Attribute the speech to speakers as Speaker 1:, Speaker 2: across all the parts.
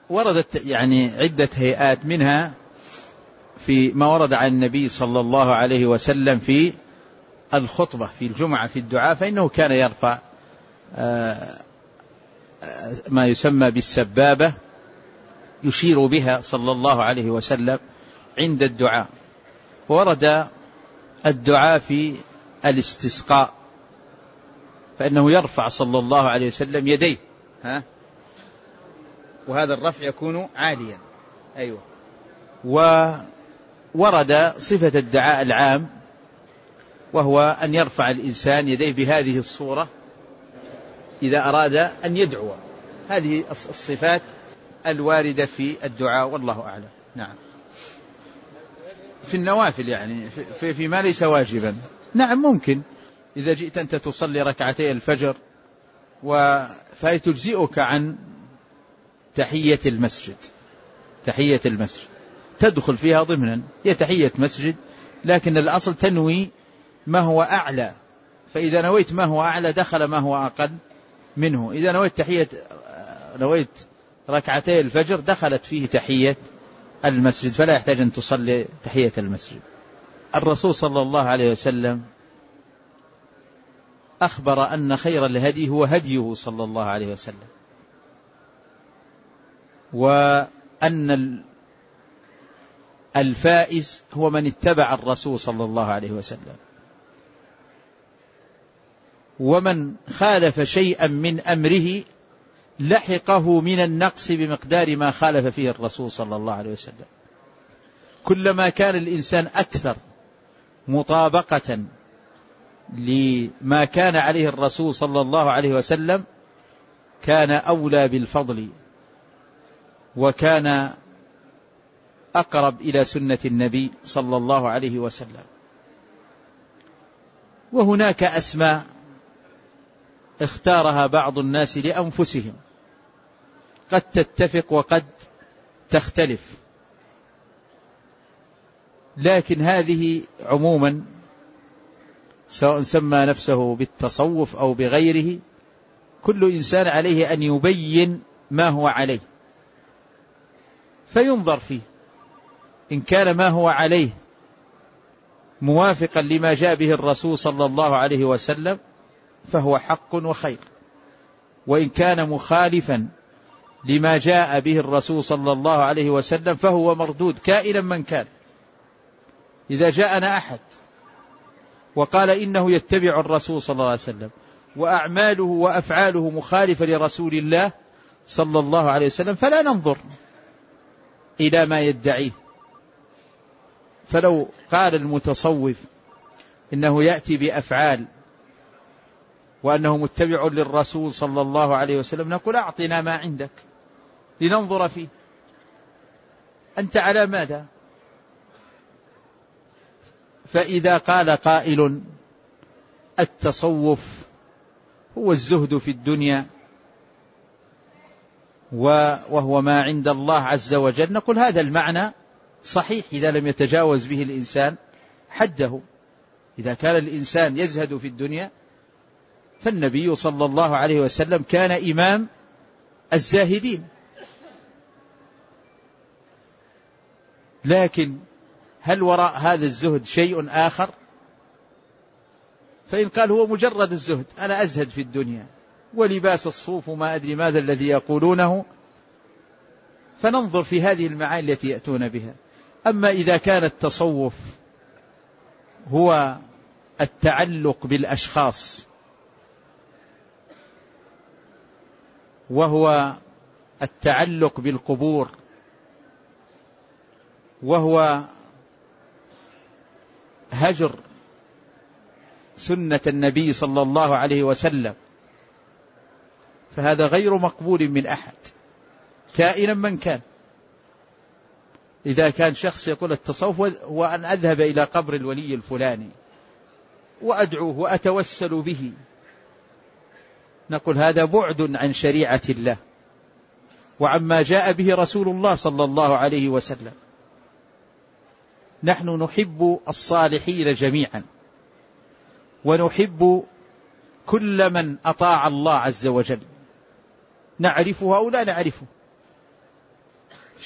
Speaker 1: وردت يعني عدة هيئات، منها في ما ورد عن النبي صلى الله عليه وسلم في الخطبة في الجمعة في الدعاء، فإنه كان يرفع ما يسمى بالسبابة يشير بها صلى الله عليه وسلم عند الدعاء. ورد الدعاء في الاستسقاء فإنه يرفع صلى الله عليه وسلم يديه، وهذا الرفع يكون عاليا. أيوة. وورد صفة الدعاء العام، وهو أن يرفع الإنسان يديه بهذه الصورة إذا أراد أن يدعو. هذه الصفات الواردة في الدعاء، والله أعلم. نعم. في النوافل يعني في ما ليس واجبا، نعم ممكن إذا جئت أنت تصلي ركعتي الفجر فهي تجزئك عن تحية المسجد. تحية المسجد تدخل فيها ضمنا، هي تحية مسجد، لكن الأصل تنوي ما هو أعلى، فإذا نويت ما هو أعلى دخل ما هو أقل منه. إذا نويت ركعتي الفجر دخلت فيه تحية المسجد، فلا يحتاج أن تصلي تحية المسجد. الرسول صلى الله عليه وسلم أخبر أن خير الهدي هو هديه صلى الله عليه وسلم، وأن الفائز هو من اتبع الرسول صلى الله عليه وسلم، ومن خالف شيئا من أمره لحقه من النقص بمقدار ما خالف فيه الرسول صلى الله عليه وسلم. كلما كان الإنسان أكثر مطابقة لما كان عليه الرسول صلى الله عليه وسلم كان أولى بالفضل، وكان أقرب إلى سنة النبي صلى الله عليه وسلم. وهناك أسماء اختارها بعض الناس لأنفسهم، قد تتفق وقد تختلف، لكن هذه عموما سواء سمى نفسه بالتصوف أو بغيره، كل إنسان عليه أن يبين ما هو عليه فينظر فيه، إن كان ما هو عليه موافقا لما جاء به الرسول صلى الله عليه وسلم فهو حق وخير، وإن كان مخالفا لما جاء به الرسول صلى الله عليه وسلم فهو مردود كائنا من كان. إذا جاءنا أحد وقال إنه يتبع الرسول صلى الله عليه وسلم وأعماله وأفعاله مخالفة لرسول الله صلى الله عليه وسلم فلا ننظر إلى ما يدعيه. فلو قال المتصوف إنه يأتي بأفعال وأنه متبع للرسول صلى الله عليه وسلم نقول أعطنا ما عندك لننظر فيه، أنت على ماذا؟ فإذا قال قائل التصوف هو الزهد في الدنيا وهو ما عند الله عز وجل، نقول هذا المعنى صحيح إذا لم يتجاوز به الإنسان حده. إذا كان الإنسان يزهد في الدنيا فالنبي صلى الله عليه وسلم كان إمام الزاهدين، لكن هل وراء هذا الزهد شيء آخر؟ فإن قال هو مجرد الزهد، أنا أزهد في الدنيا ولباس الصوف وما أدري ماذا الذي يقولونه، فننظر في هذه المعاني التي يأتون بها. أما إذا كان التصوف هو التعلق بالأشخاص وهو التعلق بالقبور وهو هجر سنة النبي صلى الله عليه وسلم فهذا غير مقبول من أحد كائنا من كان. إذا كان شخص يقول التصوف هو أن أذهب إلى قبر الولي الفلاني وأدعوه وأتوسل به، نقول هذا بعد عن شريعة الله وعما جاء به رسول الله صلى الله عليه وسلم. نحن نحب الصالحين جميعا ونحب كل من أطاع الله عز وجل، نعرفه أو لا نعرفه،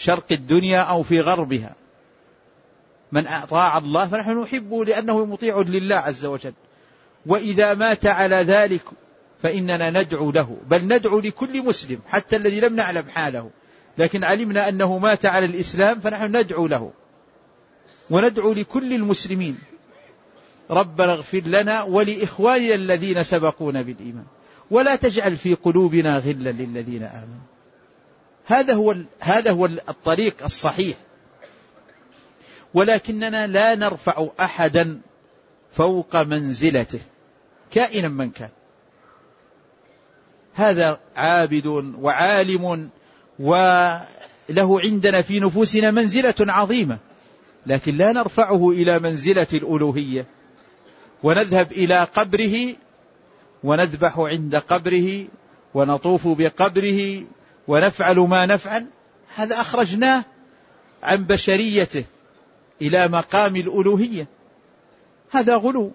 Speaker 1: شرق الدنيا أو في غربها، من أطاع الله فنحن نحبه لأنه مطيع لله عز وجل، وإذا مات على ذلك فإننا ندعو له، بل ندعو لكل مسلم حتى الذي لم نعلم حاله لكن علمنا أنه مات على الإسلام فنحن ندعو له، وندعو لكل المسلمين ربنا اغفر لنا ولإخواننا الذين سبقونا بالإيمان ولا تجعل في قلوبنا غلا للذين آمنوا. هذا هو الطريق الصحيح، ولكننا لا نرفع أحدا فوق منزلته كائنا من كان. هذا عابد وعالم وله عندنا في نفوسنا منزلة عظيمة، لكن لا نرفعه إلى منزلة الألوهية ونذهب إلى قبره ونذبح عند قبره ونطوف بقبره ونفعل ما نفعل. هذا أخرجناه عن بشريته إلى مقام الألوهية، هذا غلو.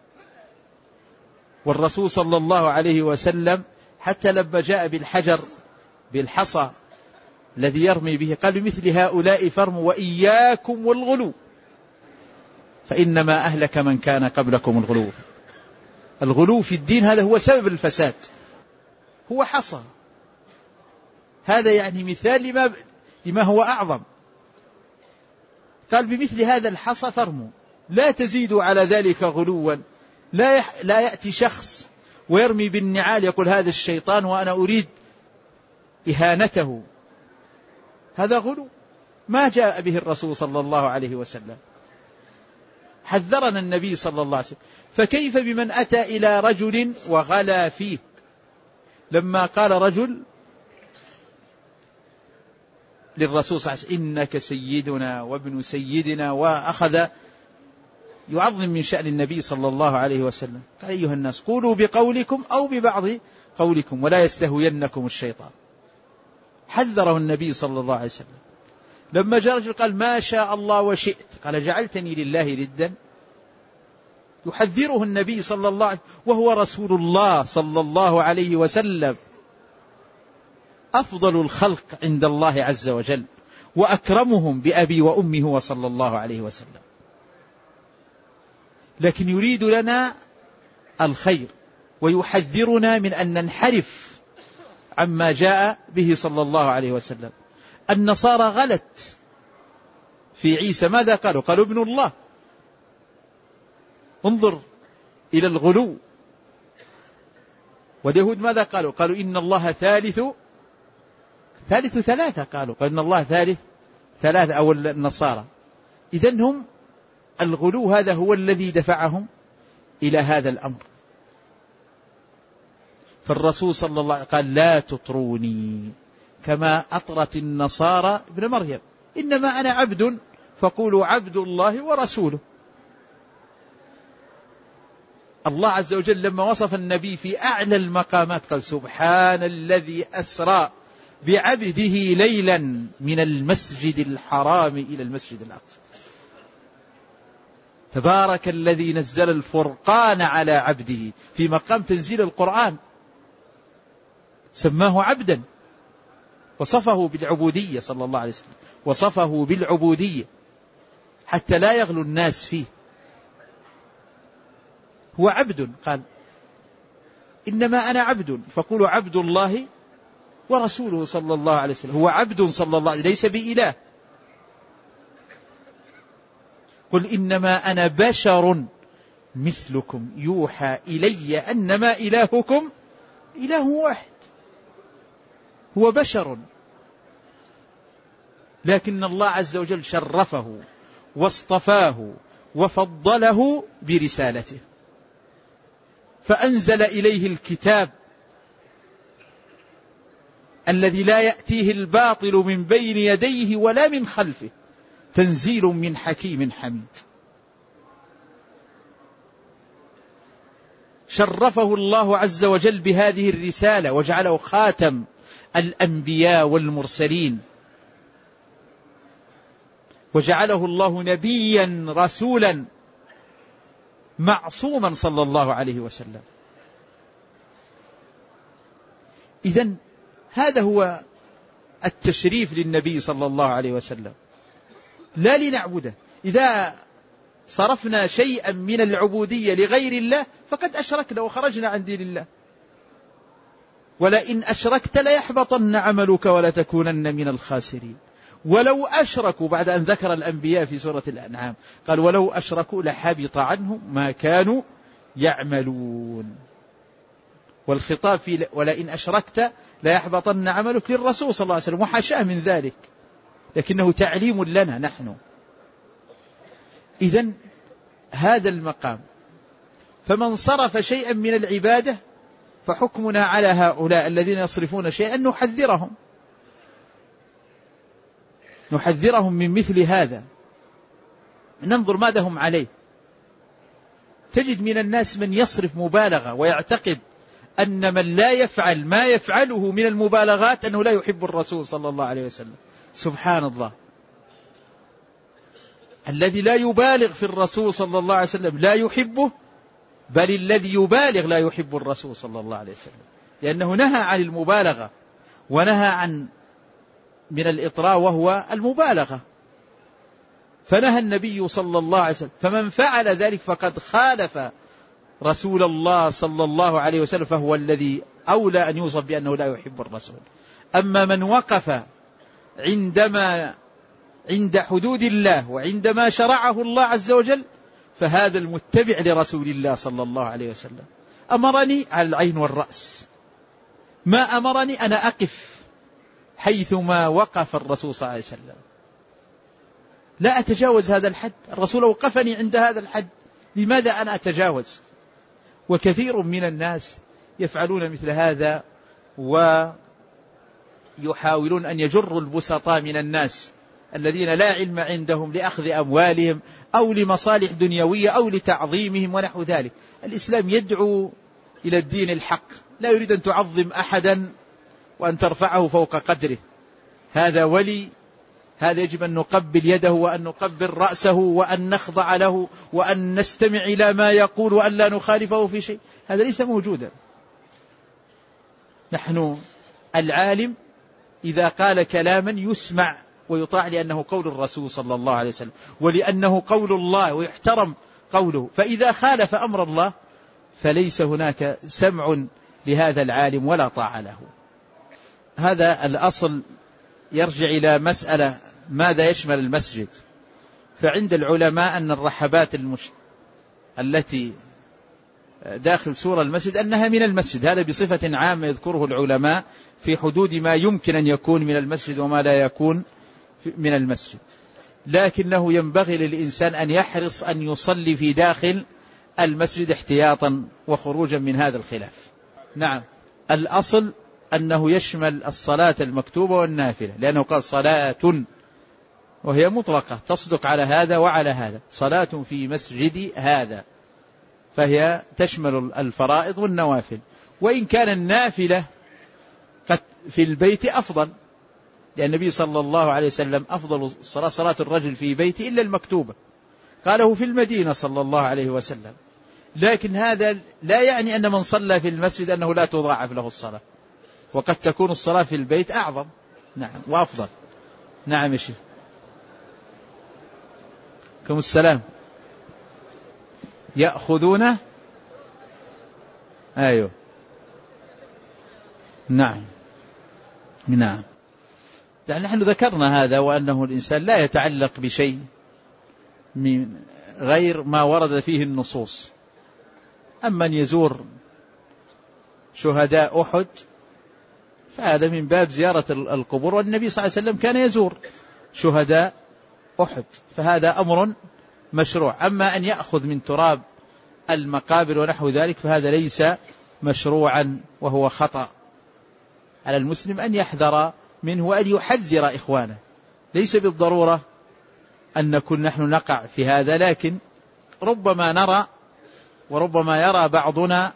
Speaker 1: والرسول صلى الله عليه وسلم حتى لما جاء بالحجر بالحصى الذي يرمي به قال بمثل هؤلاء فارموا وإياكم والغلو فإنما أهلك من كان قبلكم الغلو. الغلو في الدين هذا هو سبب الفساد، هو حصى. هذا يعني مثال لما هو أعظم. قال بمثل هذا الحصى فارموا، لا تزيدوا على ذلك غلوا. لا يأتي شخص ويرمي بالنعال يقول هذا الشيطان وأنا أريد إهانته، هذا غلو ما جاء به الرسول صلى الله عليه وسلم. حذرنا النبي صلى الله عليه وسلم، فكيف بمن أتى إلى رجل وغلا فيه؟ لما قال رجل للرسول صلى الله عليه وسلم إنك سيدنا وابن سيدنا، وأخذ يعظم من شأن النبي صلى الله عليه وسلم، قال أيها الناس قولوا بقولكم أو ببعض قولكم ولا يستهوينكم الشيطان. حذره النبي صلى الله عليه وسلم. لما جاء رجل قال ما شاء الله وشئت، قال جعلتني لله ردا؟ يحذره النبي صلى الله عليه وسلم وهو رسول الله صلى الله عليه وسلم، أفضل الخلق عند الله عز وجل وأكرمهم بأبي وأمي هو صلى الله عليه وسلم، لكن يريد لنا الخير ويحذرنا من أن ننحرف عما جاء به صلى الله عليه وسلم. النصارى غلت في عيسى، ماذا قالوا؟ قالوا ابن الله. انظر إلى الغلو. واليهود ماذا قالوا؟ قالوا إن الله ثالث ثلاثة، قالوا إن الله ثالث ثلاثة، أو النصارى. إذن هم الغلو هذا هو الذي دفعهم إلى هذا الأمر. فالرسول صلى الله عليه وسلم قال لا تطروني كما أطرت النصارى ابن مريم، إنما أنا عبد فقولوا عبد الله ورسوله. الله عز وجل لما وصف النبي في أعلى المقامات قال سبحان الذي أسرى بعبده ليلا من المسجد الحرام إلى المسجد الأقصى، تبارك الذي نزل الفرقان على عبده في مقام تنزيل القرآن، سماه عبدا وصفه بالعبودية صلى الله عليه وسلم، وصفه بالعبودية حتى لا يغلو الناس فيه. هو عبد، قال إنما أنا عبد فقولوا عبد الله ورسوله صلى الله عليه وسلم. هو عبد صلى الله عليه وسلم ليس بإله. قل إنما أنا بشر مثلكم يوحى إلي أنما إلهكم إله واحد. هو بشر، لكن الله عز وجل شرفه واصطفاه وفضله برسالته، فأنزل إليه الكتاب الذي لا يأتيه الباطل من بين يديه ولا من خلفه، تنزيل من حكيم حميد. شرفه الله عز وجل بهذه الرسالة وجعله خاتم الأنبياء والمرسلين، وجعله الله نبيا رسولا معصوما صلى الله عليه وسلم. إذن هذا هو التشريف للنبي صلى الله عليه وسلم، لا لنعبده. إذا صرفنا شيئا من العبودية لغير الله فقد أشركنا وخرجنا عن دين الله. ولئن أشركت ليحبطن عملك ولتكونن من الخاسرين. ولو أشركوا، بعد أن ذكر الأنبياء في سورة الأنعام قال ولو أشركوا لحبط عنهم ما كانوا يعملون. والخطاب في ولئن أشركت ليحبطن عملك للرسول صلى الله عليه وسلم، وحاشاه من ذلك، لكنه تعليم لنا نحن. إذن هذا المقام، فمن صرف شيئا من العبادة فحكمنا على هؤلاء الذين يصرفون شيئا نحذرهم من مثل هذا، ننظر ماذا هم عليه. تجد من الناس من يصرف مبالغة ويعتقد أن من لا يفعل ما يفعله من المبالغات أنه لا يحب الرسول صلى الله عليه وسلم. سبحان الله، الذي لا يبالغ في الرسول صلى الله عليه وسلم لا يحبه، بل الذي يبالغ لا يحب الرسول صلى الله عليه وسلم، لأنه نهى عن المبالغة ونهى عن من الإطراء وهو المبالغة. فنهى النبي صلى الله عليه وسلم، فمن فعل ذلك فقد خالف رسول الله صلى الله عليه وسلم، فهو الذي أولى أن يوصف بأنه لا يحب الرسول. أما من وقف عند حدود الله وعندما شرعه الله عز وجل فهذا المتبع لرسول الله صلى الله عليه وسلم. أمرني على العين والرأس، ما أمرني أنا أقف حيثما وقف الرسول صلى الله عليه وسلم، لا أتجاوز هذا الحد. الرسول وقفني عند هذا الحد، لماذا أنا أتجاوز؟ وكثير من الناس يفعلون مثل هذا، ويحاولون أن يجروا البسطاء من الناس الذين لا علم عندهم لأخذ أموالهم أو لمصالح دنيوية أو لتعظيمهم ونحو ذلك. الإسلام يدعو إلى الدين الحق، لا يريد أن تعظم أحدا وأن ترفعه فوق قدره. هذا ولي، هذا يجب أن نقبل يده وأن نقبل رأسه وأن نخضع له وأن نستمع إلى ما يقول وأن لا نخالفه في شيء، هذا ليس موجودا. نحن العالم إذا قال كلاما يسمع ويطاع لأنه قول الرسول صلى الله عليه وسلم ولأنه قول الله ويحترم قوله، فإذا خالف أمر الله فليس هناك سمع لهذا العالم ولا طاعة له. هذا الأصل يرجع إلى مسألة ماذا يشمل المسجد. فعند العلماء أن الرحبات التي داخل سور المسجد أنها من المسجد، هذا بصفة عامة يذكره العلماء في حدود ما يمكن أن يكون من المسجد وما لا يكون من المسجد، لكنه ينبغي للإنسان أن يحرص أن يصلي في داخل المسجد احتياطا وخروجا من هذا الخلاف. نعم، الأصل أنه يشمل الصلاة المكتوبة والنافلة، لأنه قال صلاة وهي مطلقة تصدق على هذا وعلى هذا، صلاة في مسجد هذا، فهي تشمل الفرائض والنوافل. وإن كان النافلة قد في البيت أفضل، لأن النبي صلى الله عليه وسلم أفضل الصلاة صلاة الرجل في بيته إلا المكتوبة، قاله في المدينة صلى الله عليه وسلم. لكن هذا لا يعني أن من صلى في المسجد أنه لا تضاعف له الصلاة، وقد تكون الصلاة في البيت أعظم نعم وأفضل. نعم يا شيخ، كم السلام. يأخذون أيوه نعم نعم، يعني نحن ذكرنا هذا، وأنه الإنسان لا يتعلق بشيء من غير ما ورد فيه النصوص. أما أن يزور شهداء أحد فهذا من باب زيارة القبور، والنبي صلى الله عليه وسلم كان يزور شهداء أحد، فهذا أمر مشروع. أما أن يأخذ من تراب المقابر ونحو ذلك فهذا ليس مشروعا وهو خطأ. على المسلم أن يحذر منه وأن يحذر إخوانه. ليس بالضرورة أن نكون نحن نقع في هذا، لكن ربما نرى وربما يرى بعضنا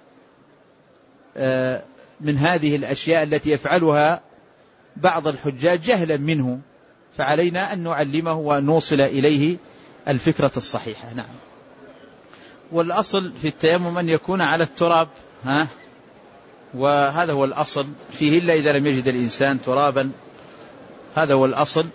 Speaker 1: من هذه الأشياء التي يفعلها بعض الحجاج جهلا منه، فعلينا أن نعلمه ونوصل إليه الفكرة الصحيحة. نعم. والأصل في التيمم أن يكون على التراب، وهذا هو الأصل فيه، إلا إذا لم يجد الإنسان ترابا هذا هو الأصل.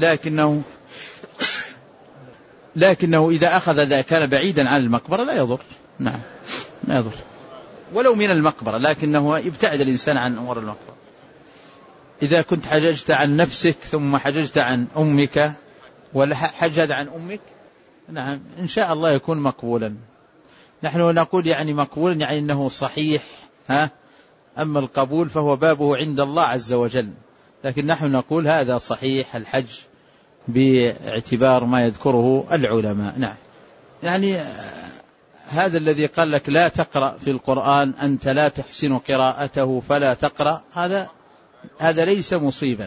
Speaker 1: لكنه إذا أخذ إذا كان بعيدا عن المقبرة لا يضر. نعم لا يضر ولو من المقبرة، لكنه يبتعد الإنسان عن أمور المقبرة. إذا كنت حججت عن نفسك ثم حججت عن أمك ولا حجج عن أمك، نعم إن شاء الله يكون مقبولا. نحن نقول يعني مقبولا يعني أنه صحيح، أما القبول فهو بابه عند الله عز وجل، لكن نحن نقول هذا صحيح الحج باعتبار ما يذكره العلماء. نعم يعني هذا الذي قال لك لا تقرأ في القرآن أنت لا تحسن قراءته فلا تقرأ، هذا ليس مصيبا،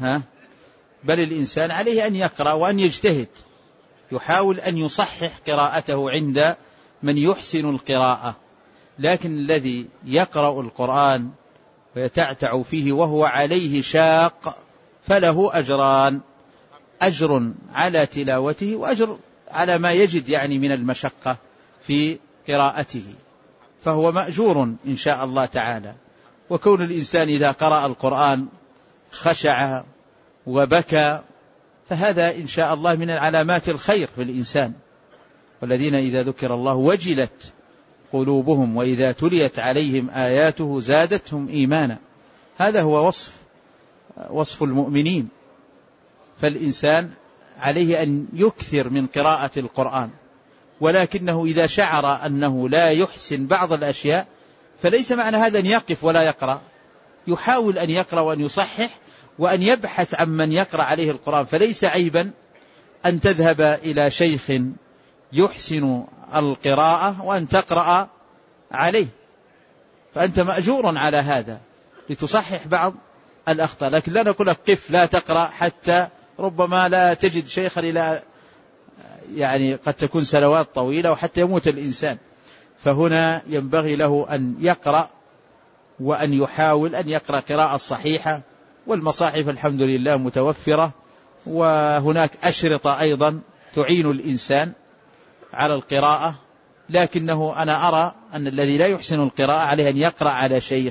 Speaker 1: بل الإنسان عليه أن يقرأ وأن يجتهد، يحاول أن يصحح قراءته عند من يحسن القراءة. لكن الذي يقرأ القرآن ويتعتع فيه وهو عليه شاق فله أجران، أجر على تلاوته وأجر على ما يجد يعني من المشقة في قراءته، فهو مأجور إن شاء الله تعالى. وكون الإنسان إذا قرأ القرآن خشع وبكى فهذا إن شاء الله من العلامات الخير في الإنسان، والذين إذا ذكر الله وجلت قلوبهم وإذا تليت عليهم آياته زادتهم إيمانا. هذا هو وصف المؤمنين. فالإنسان عليه أن يكثر من قراءة القرآن، ولكنه إذا شعر أنه لا يحسن بعض الأشياء فليس معنى هذا أن يقف ولا يقرأ، يحاول أن يقرأ وأن يصحح وأن يبحث عن من يقرأ عليه القرآن. فليس عيبا أن تذهب إلى شيخ يحسن القراءة وأن تقرأ عليه، فأنت مأجور على هذا لتصحح بعض الأخطاء. لكن لا نقول لك قف لا تقرأ حتى ربما لا تجد شيخا إلى يعني قد تكون سنوات طويلة وحتى يموت الإنسان. فهنا ينبغي له أن يقرأ وأن يحاول أن يقرأ قراءة صحيحة، والمصاحف الحمد لله متوفرة، وهناك أشرطة أيضا تعين الإنسان على القراءة. لكنه أنا أرى أن الذي لا يحسن القراءة عليه أن يقرأ على شيخ،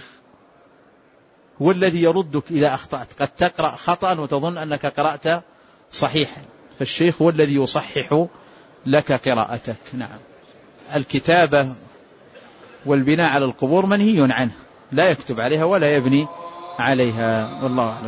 Speaker 1: هو الذي يردك إذا أخطأت. قد تقرأ خطأ وتظن أنك قرأت صحيحا، فالشيخ هو الذي يصحح لك قراءتك. نعم. الكتابة والبناء على القبور منهي عنه، لا يكتب عليها ولا يبني عليها، والله أعلم.